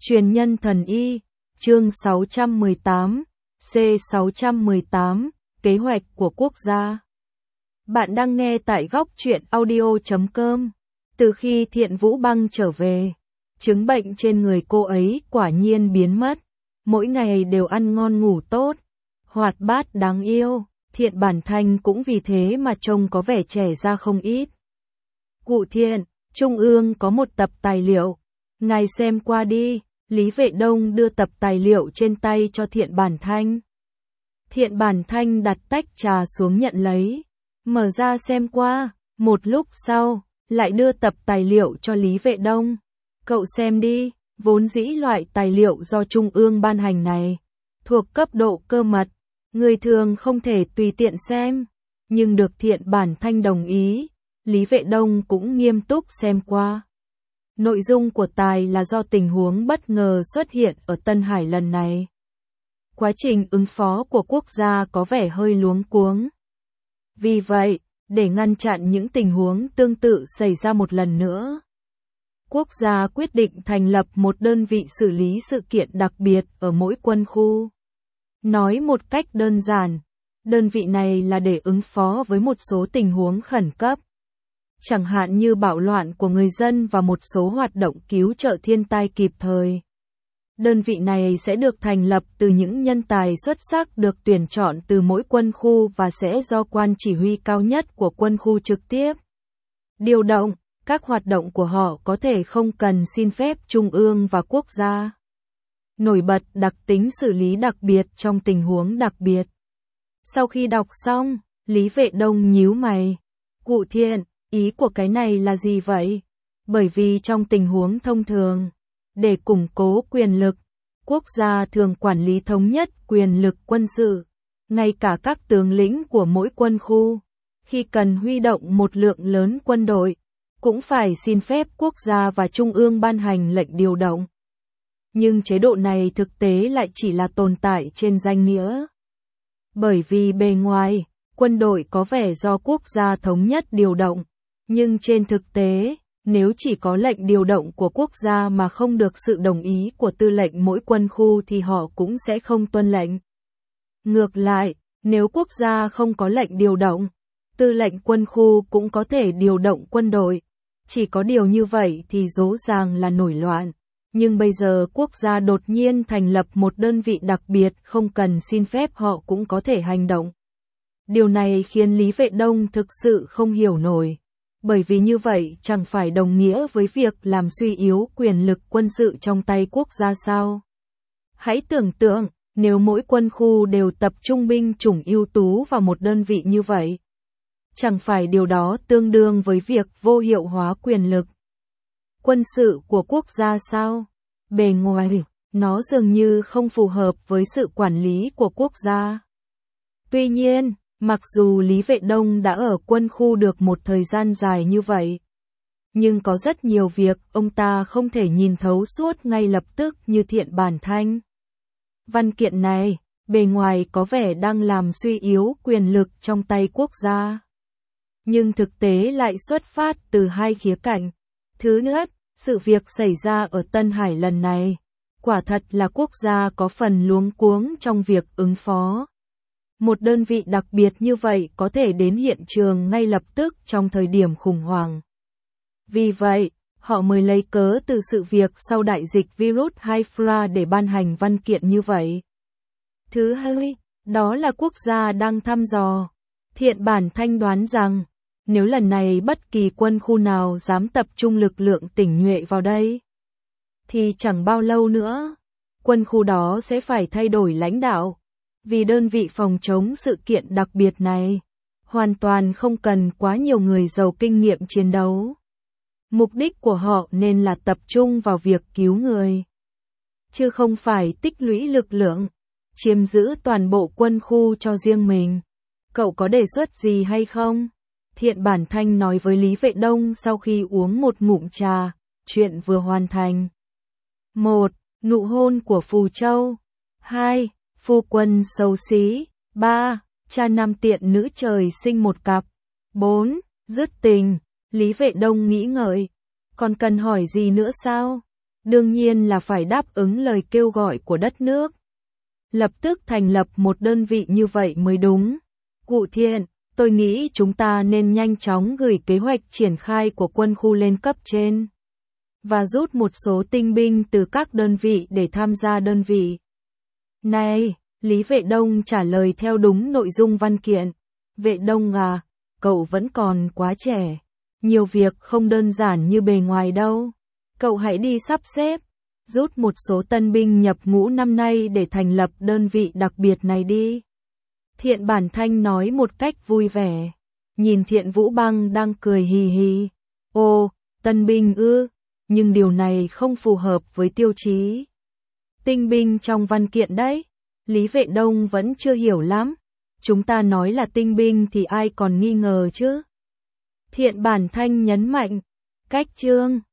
Truyền nhân thần y, chương 618, C618, kế hoạch của quốc gia. Bạn đang nghe tại góc truyện audio.com. Từ khi Thiện Vũ Băng trở về, chứng bệnh trên người cô ấy quả nhiên biến mất. Mỗi ngày đều ăn ngon ngủ tốt, hoạt bát đáng yêu. Thiện Bản Thanh cũng vì thế mà trông có vẻ trẻ ra không ít. Cụ Thiện, Trung ương có một tập tài liệu, ngài xem qua đi. Lý Vệ Đông đưa tập tài liệu trên tay cho Thiện Bản Thanh. Thiện Bản Thanh đặt tách trà xuống nhận lấy, mở ra xem qua, một lúc sau, lại đưa tập tài liệu cho Lý Vệ Đông. Cậu xem đi, vốn dĩ loại tài liệu do Trung ương ban hành này, thuộc cấp độ cơ mật, người thường không thể tùy tiện xem, nhưng được Thiện Bản Thanh đồng ý, Lý Vệ Đông cũng nghiêm túc xem qua. Nội dung của tài là do tình huống bất ngờ xuất hiện ở Tân Hải lần này. Quá trình ứng phó của quốc gia có vẻ hơi luống cuống. Vì vậy, để ngăn chặn những tình huống tương tự xảy ra một lần nữa, quốc gia quyết định thành lập một đơn vị xử lý sự kiện đặc biệt ở mỗi quân khu. Nói một cách đơn giản, đơn vị này là để ứng phó với một số tình huống khẩn cấp, chẳng hạn như bạo loạn của người dân và một số hoạt động cứu trợ thiên tai kịp thời. Đơn vị này sẽ được thành lập từ những nhân tài xuất sắc được tuyển chọn từ mỗi quân khu và sẽ do quan chỉ huy cao nhất của quân khu trực tiếp điều động. Các hoạt động của họ có thể không cần xin phép trung ương và quốc gia. Nổi bật đặc tính xử lý đặc biệt trong tình huống đặc biệt. Sau khi đọc xong, Lý Vệ Đông nhíu mày. Cụ Thiện, ý của cái này là gì vậy? Bởi vì trong tình huống thông thường, để củng cố quyền lực, quốc gia thường quản lý thống nhất quyền lực quân sự, ngay cả các tướng lĩnh của mỗi quân khu, khi cần huy động một lượng lớn quân đội, cũng phải xin phép quốc gia và trung ương ban hành lệnh điều động. Nhưng chế độ này thực tế lại chỉ là tồn tại trên danh nghĩa. Bởi vì bề ngoài, quân đội có vẻ do quốc gia thống nhất điều động, nhưng trên thực tế, nếu chỉ có lệnh điều động của quốc gia mà không được sự đồng ý của tư lệnh mỗi quân khu thì họ cũng sẽ không tuân lệnh. Ngược lại, nếu quốc gia không có lệnh điều động, tư lệnh quân khu cũng có thể điều động quân đội. Chỉ có điều như vậy thì rõ ràng là nổi loạn. Nhưng bây giờ quốc gia đột nhiên thành lập một đơn vị đặc biệt không cần xin phép họ cũng có thể hành động. Điều này khiến Lý Vệ Đông thực sự không hiểu nổi. Bởi vì như vậy chẳng phải đồng nghĩa với việc làm suy yếu quyền lực quân sự trong tay quốc gia sao? Hãy tưởng tượng, nếu mỗi quân khu đều tập trung binh chủng ưu tú vào một đơn vị như vậy, chẳng phải điều đó tương đương với việc vô hiệu hóa quyền lực quân sự của quốc gia sao? Bề ngoài, nó dường như không phù hợp với sự quản lý của quốc gia. Tuy nhiên, mặc dù Lý Vệ Đông đã ở quân khu được một thời gian dài như vậy, nhưng có rất nhiều việc ông ta không thể nhìn thấu suốt ngay lập tức như Thiện Bản Thanh. Văn kiện này, bề ngoài có vẻ đang làm suy yếu quyền lực trong tay quốc gia, nhưng thực tế lại xuất phát từ hai khía cạnh. Thứ nhất, sự việc xảy ra ở Tân Hải lần này, quả thật là quốc gia có phần luống cuống trong việc ứng phó. Một đơn vị đặc biệt như vậy có thể đến hiện trường ngay lập tức trong thời điểm khủng hoảng. Vì vậy, họ mới lấy cớ từ sự việc sau đại dịch virus Hydra để ban hành văn kiện như vậy. Thứ hai, đó là quốc gia đang thăm dò. Thiện Bản Thanh đoán rằng, nếu lần này bất kỳ quân khu nào dám tập trung lực lượng tinh nhuệ vào đây, thì chẳng bao lâu nữa, quân khu đó sẽ phải thay đổi lãnh đạo. Vì đơn vị phòng chống sự kiện đặc biệt này, hoàn toàn không cần quá nhiều người giàu kinh nghiệm chiến đấu. Mục đích của họ nên là tập trung vào việc cứu người, chứ không phải tích lũy lực lượng, chiếm giữ toàn bộ quân khu cho riêng mình. Cậu có đề xuất gì hay không? Thiện Bản Thanh nói với Lý Vệ Đông sau khi uống một ngụm trà, chuyện vừa hoàn thành. 1. Nụ hôn của Phù Châu. 2. Phu quân xấu xí. 3. Cha nam tiện nữ trời sinh một cặp. 4. Dứt tình. Lý Vệ Đông nghĩ ngợi. Còn cần hỏi gì nữa sao? đương nhiên là phải đáp ứng lời kêu gọi của đất nước. Lập tức thành lập một đơn vị như vậy mới đúng. Cụ Thiện, tôi nghĩ chúng ta nên nhanh chóng gửi kế hoạch triển khai của quân khu lên cấp trên và rút một số tinh binh từ các đơn vị để tham gia đơn vị. Này, Lý Vệ Đông trả lời theo đúng nội dung văn kiện. Vệ Đông à, cậu vẫn còn quá trẻ. Nhiều việc không đơn giản như bề ngoài đâu. Cậu hãy đi sắp xếp, rút một số tân binh nhập ngũ năm nay để thành lập đơn vị đặc biệt này đi. Thiện Bản Thanh nói một cách vui vẻ. Nhìn Thiện Vũ Băng đang cười hì hì. Ồ, tân binh ư, nhưng điều này không phù hợp với tiêu chí tinh binh trong văn kiện đấy. Lý Vệ Đông vẫn chưa hiểu lắm. Chúng ta nói là tinh binh thì ai còn nghi ngờ chứ? Thiện Bản Thanh nhấn mạnh. Cách chương